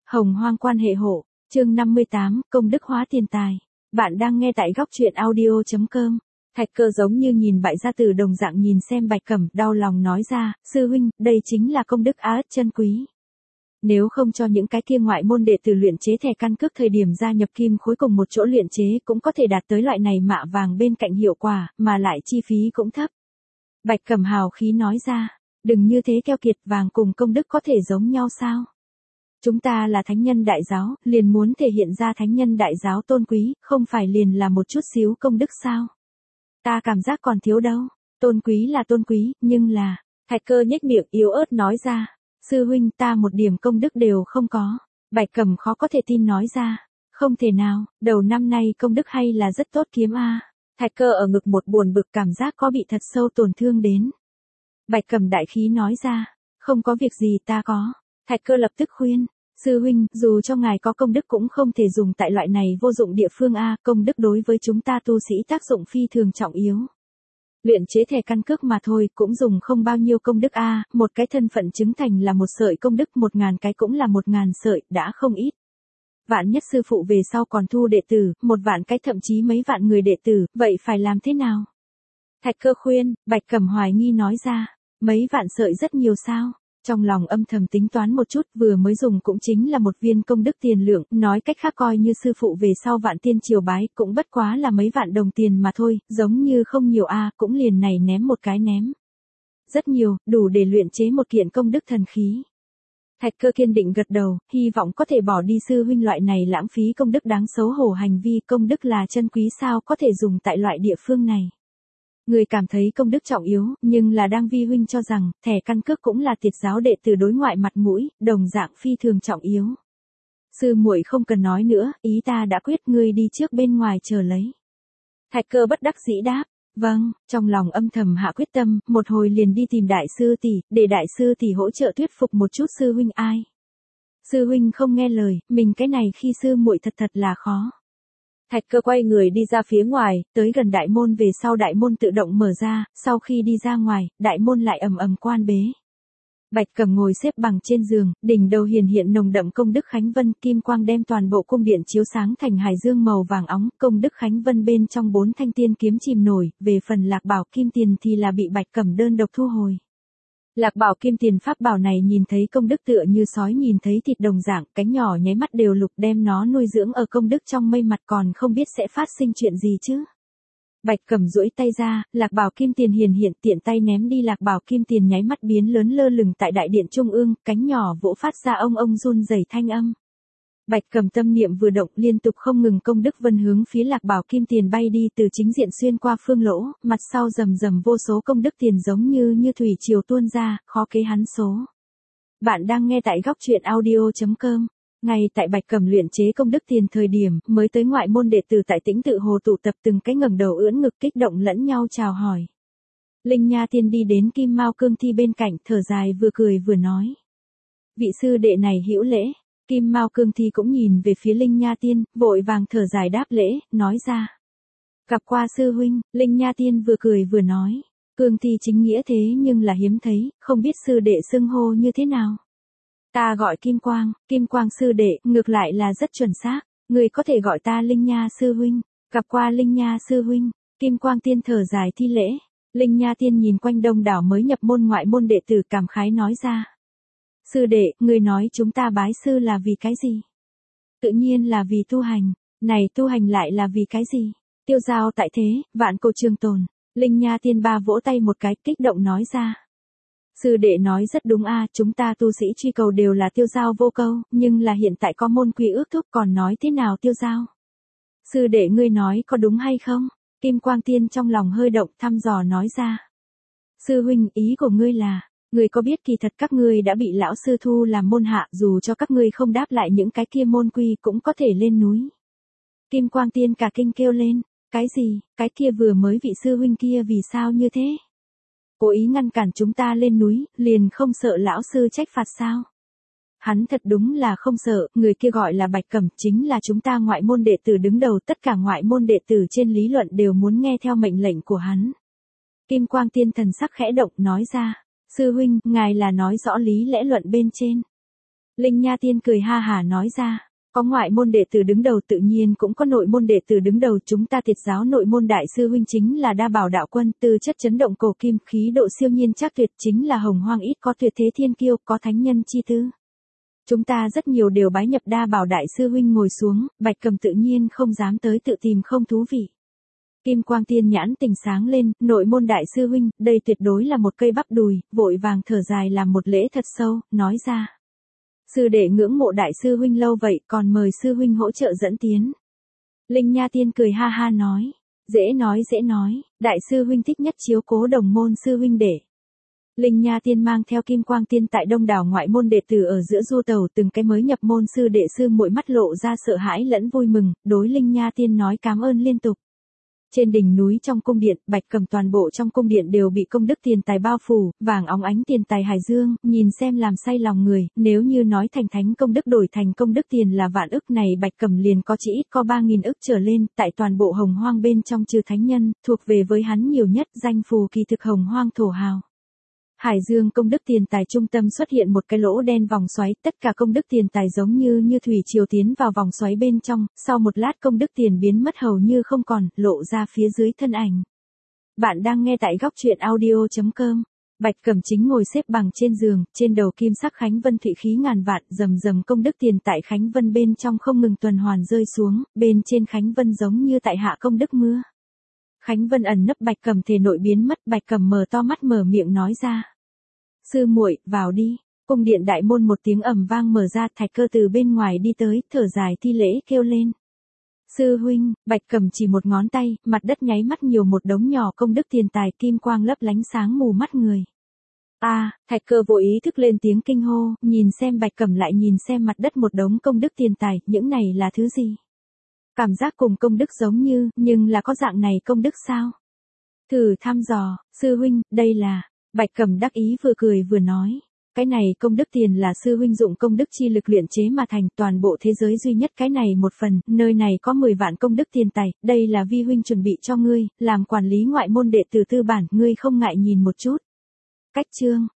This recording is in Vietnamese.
Hồng hoang quan hệ hộ, chương 58, công đức hóa tiền tài. Bạn đang nghe tại góc truyện audio.com. Thạch Cơ giống như nhìn Bại Gia Tử đồng dạng nhìn xem Bạch Cẩm, đau lòng nói ra, sư huynh, đây chính là công đức á chân quý. Nếu không cho những cái kia ngoại môn đệ tử luyện chế thẻ căn cước thời điểm gia nhập kim khối cùng một chỗ luyện chế cũng có thể đạt tới loại này mạ vàng bên cạnh hiệu quả, mà lại chi phí cũng thấp. Bạch Cẩm hào khí nói ra, đừng như thế keo kiệt, vàng cùng công đức có thể giống nhau sao? Chúng ta là thánh nhân đại giáo, liền muốn thể hiện ra thánh nhân đại giáo tôn quý, không phải liền là một chút xíu công đức sao? Ta cảm giác còn thiếu đâu, tôn quý là tôn quý, nhưng là, Thạch Cơ nhếch miệng yếu ớt nói ra, sư huynh ta một điểm công đức đều không có. Bạch Cẩm khó có thể tin nói ra, không thể nào, đầu năm nay công đức hay là rất tốt kiếm a. Thạch Cơ ở ngực một buồn bực cảm giác có bị thật sâu tổn thương đến. Bạch Cẩm đại khí nói ra, không có việc gì ta có. Thạch Cơ lập tức khuyên, sư huynh, dù cho ngài có công đức cũng không thể dùng tại loại này vô dụng địa phương a, công đức đối với chúng ta tu sĩ tác dụng phi thường trọng yếu. Luyện chế thẻ căn cước mà thôi, cũng dùng không bao nhiêu công đức a, một cái thân phận chứng thành là một sợi công đức, 1000 cái cũng là 1000 sợi, đã không ít. Vạn nhất sư phụ về sau còn thu đệ tử, 1 vạn cái thậm chí mấy vạn người đệ tử, vậy phải làm thế nào? Thạch Cơ khuyên, Bạch Cẩm hoài nghi nói ra, mấy vạn sợi rất nhiều sao? Trong lòng âm thầm tính toán một chút, vừa mới dùng cũng chính là 1 viên công đức tiền lượng, nói cách khác coi như sư phụ về sau vạn tiên triều bái, cũng bất quá là mấy vạn đồng tiền mà thôi, giống như không nhiều a, cũng liền này ném một cái ném. Rất nhiều, đủ để luyện chế một kiện công đức thần khí. Thạch Cơ kiên định gật đầu, hy vọng có thể bỏ đi sư huynh loại này lãng phí công đức đáng xấu hổ hành vi, công đức là chân quý sao có thể dùng tại loại địa phương này. Người cảm thấy công đức trọng yếu, nhưng là đang vi huynh cho rằng, thẻ căn cước cũng là tiệt giáo đệ tử đối ngoại mặt mũi, đồng dạng phi thường trọng yếu. Sư muội không cần nói nữa, ý ta đã quyết, ngươi đi trước bên ngoài chờ lấy. Thạch Cơ bất đắc dĩ đáp, vâng, trong lòng âm thầm hạ quyết tâm, một hồi liền đi tìm đại sư tỷ, để đại sư tỷ hỗ trợ thuyết phục một chút sư huynh ai. Sư huynh không nghe lời, mình cái này khi sư muội thật là khó. Thạch Cơ quay người đi ra phía ngoài, tới gần đại môn về sau đại môn tự động mở ra, sau khi đi ra ngoài, đại môn lại ầm ầm quan bế. Bạch Cẩm ngồi xếp bằng trên giường, đỉnh đầu hiển hiện nồng đậm công đức khánh vân, kim quang đem toàn bộ cung điện chiếu sáng thành hải dương màu vàng óng, công đức khánh vân bên trong 4 thanh tiên kiếm chìm nổi, về phần Lạc Bảo kim tiền thì là bị Bạch Cẩm đơn độc thu hồi. Lạc Bảo kim tiền pháp bảo này nhìn thấy công đức tựa như sói nhìn thấy thịt đồng dạng, cánh nhỏ nháy mắt đều lục, đem nó nuôi dưỡng ở công đức trong mây mặt, còn không biết sẽ phát sinh chuyện gì chứ. Bạch Cẩm duỗi tay ra, Lạc Bảo kim tiền hiển hiện, tiện tay ném đi, Lạc Bảo kim tiền nháy mắt biến lớn lơ lửng tại đại điện trung ương, cánh nhỏ vỗ phát ra ông run rẩy thanh âm. Bạch Cẩm tâm niệm vừa động, liên tục không ngừng công đức vân hướng phía Lạc Bảo kim tiền bay đi, từ chính diện xuyên qua phương lỗ, mặt sau rầm rầm vô số công đức tiền giống như thủy triều tuôn ra, khó kế hắn số. Bạn đang nghe tại góc truyện audio.com. Ngay tại Bạch Cẩm luyện chế công đức tiền thời điểm, mới tới ngoại môn đệ tử tại Tĩnh Tự Hồ tụ tập, từng cái ngẩng đầu ưỡn ngực kích động lẫn nhau chào hỏi. Linh Nha Tiên đi đến Kim Mao Cương Thi bên cạnh, thở dài vừa cười vừa nói: "Vị sư đệ này hữu lễ." Kim Mao Cương Thi cũng nhìn về phía Linh Nha Tiên, vội vàng thở dài đáp lễ, nói ra: "Gặp qua sư huynh." Linh Nha Tiên vừa cười vừa nói: "Cương Thi chính nghĩa thế nhưng là hiếm thấy, không biết sư đệ xưng hô như thế nào?" "Ta gọi Kim Quang." "Kim Quang sư đệ, ngược lại là rất chuẩn xác, người có thể gọi ta Linh Nha sư huynh." "Gặp qua Linh Nha sư huynh." Kim Quang Tiên thở dài thi lễ. Linh Nha Tiên nhìn quanh đông đảo mới nhập môn ngoại môn đệ tử cảm khái nói ra: "Sư đệ, người nói chúng ta bái sư là vì cái gì?" "Tự nhiên là vì tu hành." "Này tu hành lại là vì cái gì?" "Tiêu giao tại thế, vạn cổ trường tồn." Linh Nha Tiên ba vỗ tay một cái, kích động nói ra: "Sư đệ nói rất đúng a, chúng ta tu sĩ truy cầu đều là tiêu giao vô câu, nhưng là hiện tại có môn quy ước thúc, còn nói thế nào tiêu giao? Sư đệ ngươi nói có đúng hay không?" Kim Quang Tiên trong lòng hơi động, thăm dò nói ra: "Sư huynh, ý của ngươi là, ngươi có biết kỳ thật các ngươi đã bị lão sư thu làm môn hạ, dù cho các ngươi không đáp lại những cái kia môn quy cũng có thể lên núi." Kim Quang Tiên cả kinh kêu lên: "Cái gì? Cái kia vừa mới vị sư huynh kia vì sao như thế? Cố ý ngăn cản chúng ta lên núi, liền không sợ lão sư trách phạt sao?" "Hắn thật đúng là không sợ, người kia gọi là Bạch Cẩm, chính là chúng ta ngoại môn đệ tử đứng đầu, tất cả ngoại môn đệ tử trên lý luận đều muốn nghe theo mệnh lệnh của hắn." Kim Quang Tiên thần sắc khẽ động nói ra: "Sư huynh, ngài là nói rõ lý lẽ luận bên trên." Linh Nha Tiên cười ha hả nói ra. Có ngoại môn đệ tử đứng đầu tự nhiên cũng có nội môn đệ tử đứng đầu, chúng ta Tiệt giáo nội môn đại sư huynh chính là Đa Bảo đạo quân, tư chất chấn động cổ kim, khí độ siêu nhiên chắc tuyệt, chính là hồng hoang ít có tuyệt thế thiên kiêu, có thánh nhân chi tư. Chúng ta rất nhiều đều bái nhập Đa Bảo đại sư huynh. Ngồi xuống, Bạch Cầm tự nhiên không dám tới tự tìm không thú vị. Kim Quang Tiên nhãn tình sáng lên, nội môn đại sư huynh, đây tuyệt đối là một cây bắp đùi, vội vàng thở dài làm một lễ thật sâu, nói ra. Sư đệ ngưỡng mộ đại sư huynh lâu vậy, còn mời sư huynh hỗ trợ dẫn tiến. Linh Nha Tiên cười ha ha nói. Dễ nói, đại sư huynh thích nhất chiếu cố đồng môn sư huynh đệ. Linh Nha Tiên mang theo Kim Quang Tiên tại đông đảo ngoại môn đệ tử ở giữa du tàu, từng cái mới nhập môn sư đệ sư muội mắt lộ ra sợ hãi lẫn vui mừng, đối Linh Nha Tiên nói cảm ơn liên tục. Trên đỉnh núi trong cung điện, Bạch Cầm toàn bộ trong cung điện đều bị công đức tiền tài bao phủ, vàng óng ánh tiền tài hải dương, nhìn xem làm say lòng người, nếu như nói thành thánh công đức đổi thành công đức tiền là vạn ức này Bạch Cầm liền có chỉ ít có 3.000 ức trở lên, tại toàn bộ hồng hoang bên trong trừ thánh nhân, thuộc về với hắn nhiều nhất danh phù kỳ thực hồng hoang thổ hào. Hải dương công đức tiền tài trung tâm xuất hiện một cái lỗ đen vòng xoáy, tất cả công đức tiền tài giống như thủy triều tiến vào vòng xoáy bên trong, sau một lát công đức tiền biến mất hầu như không còn, lộ ra phía dưới thân ảnh. Bạn đang nghe tại góc truyện audio.com. Bạch Cầm chính ngồi xếp bằng trên giường, trên đầu kim sắc khánh vân thụy khí ngàn vạn, rầm rầm công đức tiền tại khánh vân bên trong không ngừng tuần hoàn rơi xuống, bên trên khánh vân giống như tại hạ công đức mưa. Khánh vân ẩn nấp Bạch Cầm thể nội biến mất, Bạch Cầm mở to mắt mở miệng nói ra. Sư muội, vào đi. Cung điện đại môn một tiếng ầm vang mở ra, Thạch Cơ từ bên ngoài đi tới, thở dài thi lễ kêu lên. Sư huynh, Bạch Cầm chỉ một ngón tay, mặt đất nháy mắt nhiều một đống nhỏ công đức tiền tài, kim quang lấp lánh sáng mù mắt người. Thạch Cơ vô ý thức lên tiếng kinh hô, nhìn xem Bạch Cầm lại nhìn xem mặt đất một đống công đức tiền tài, những này là thứ gì? Cảm giác cùng công đức giống như, nhưng là có dạng này công đức sao? Thử thăm dò, sư huynh, đây là, Bạch Cầm đắc ý vừa cười vừa nói. Cái này công đức tiền là sư huynh dụng công đức chi lực luyện chế mà thành, toàn bộ thế giới duy nhất cái này một phần, nơi này có 10 vạn công đức tiền tài, đây là vi huynh chuẩn bị cho ngươi, làm quản lý ngoại môn đệ tử tư bản, ngươi không ngại nhìn một chút. Cách chương,